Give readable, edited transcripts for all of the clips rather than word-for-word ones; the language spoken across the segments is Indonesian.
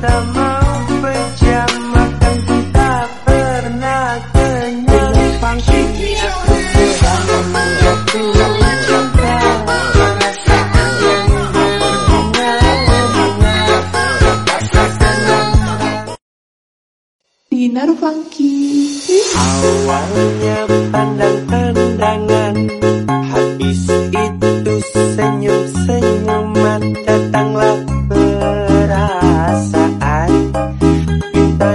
tak mau pejam, makan tak pernah kenyang. Pangsi aku sedang menjatuh cinta, perasaan yang berbunga-bunga, rasa senang. Dinar Funky. Awalnya pandang pandangan, habis itu senyum-senyuman, datanglah perasaan, minta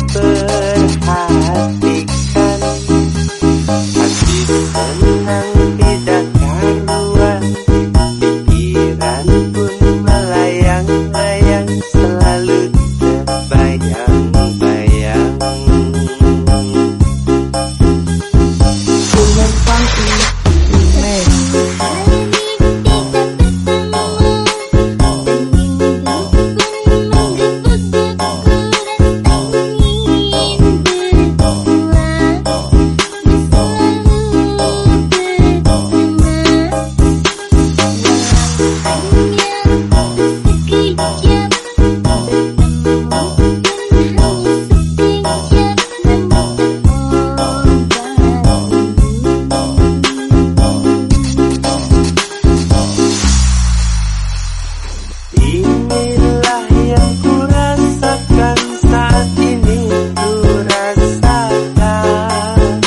diperhatikan. Hati senang tidak karuan, pikiran pun melayang-layang, selalu terbayang-bayang. Dinar Funky. Inilah yang kurasakan saat ini, kurasakan.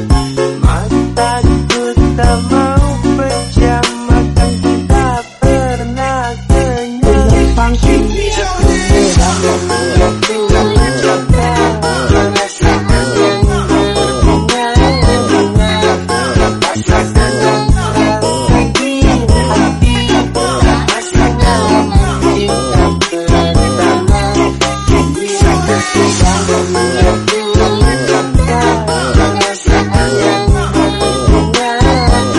Mataku tak mau pejam, makan tak pernah kenyang. Pangsi aku sedang menjatuh cinta, perasaan yang berbunga-bunga, rasa senang lagi hati, rasa senang. Cinta pertama, kini aku sedang menjatuh cinta, perasaan yang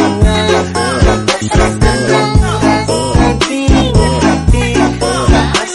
berbunga-bunga, rasa senang lagi hati, rasa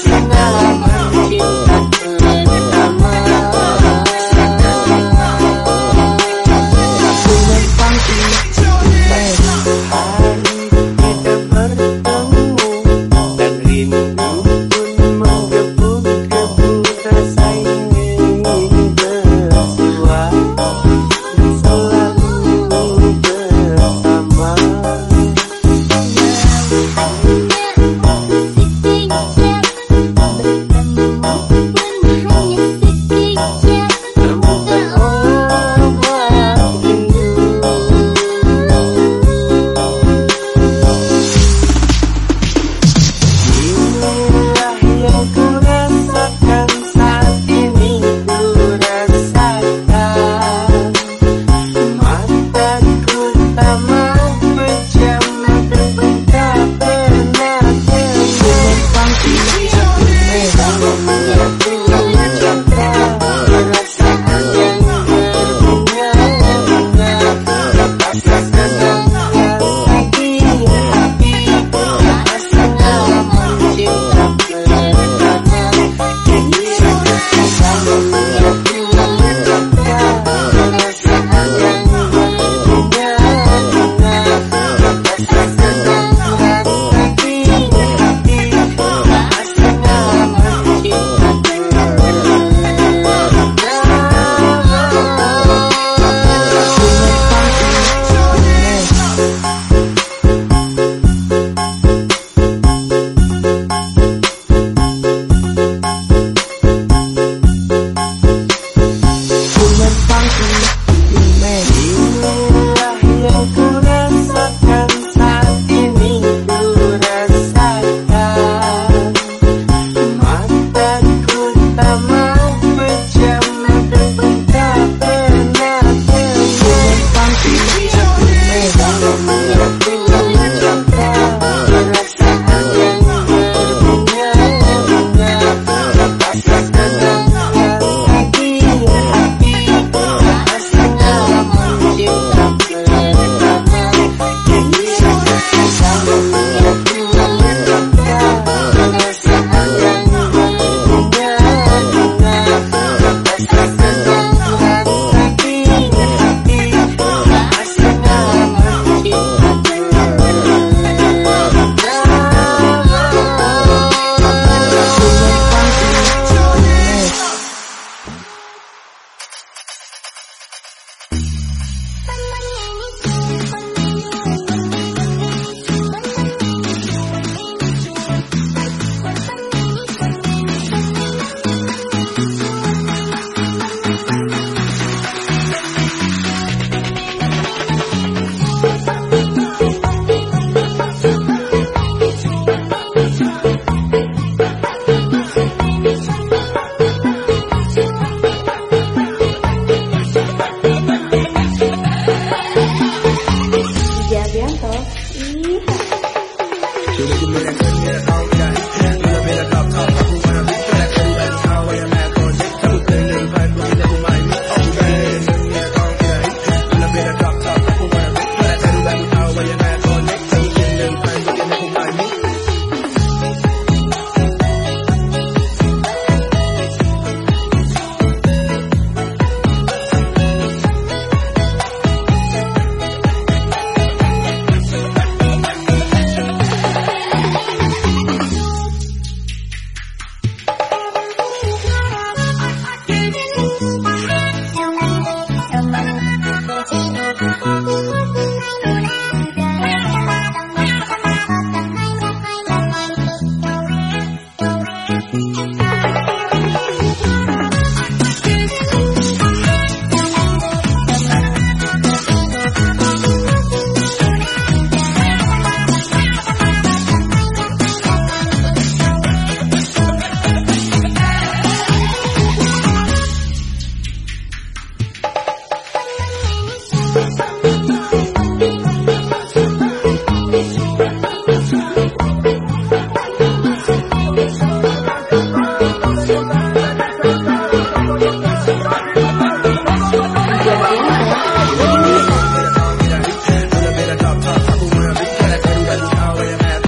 Bye.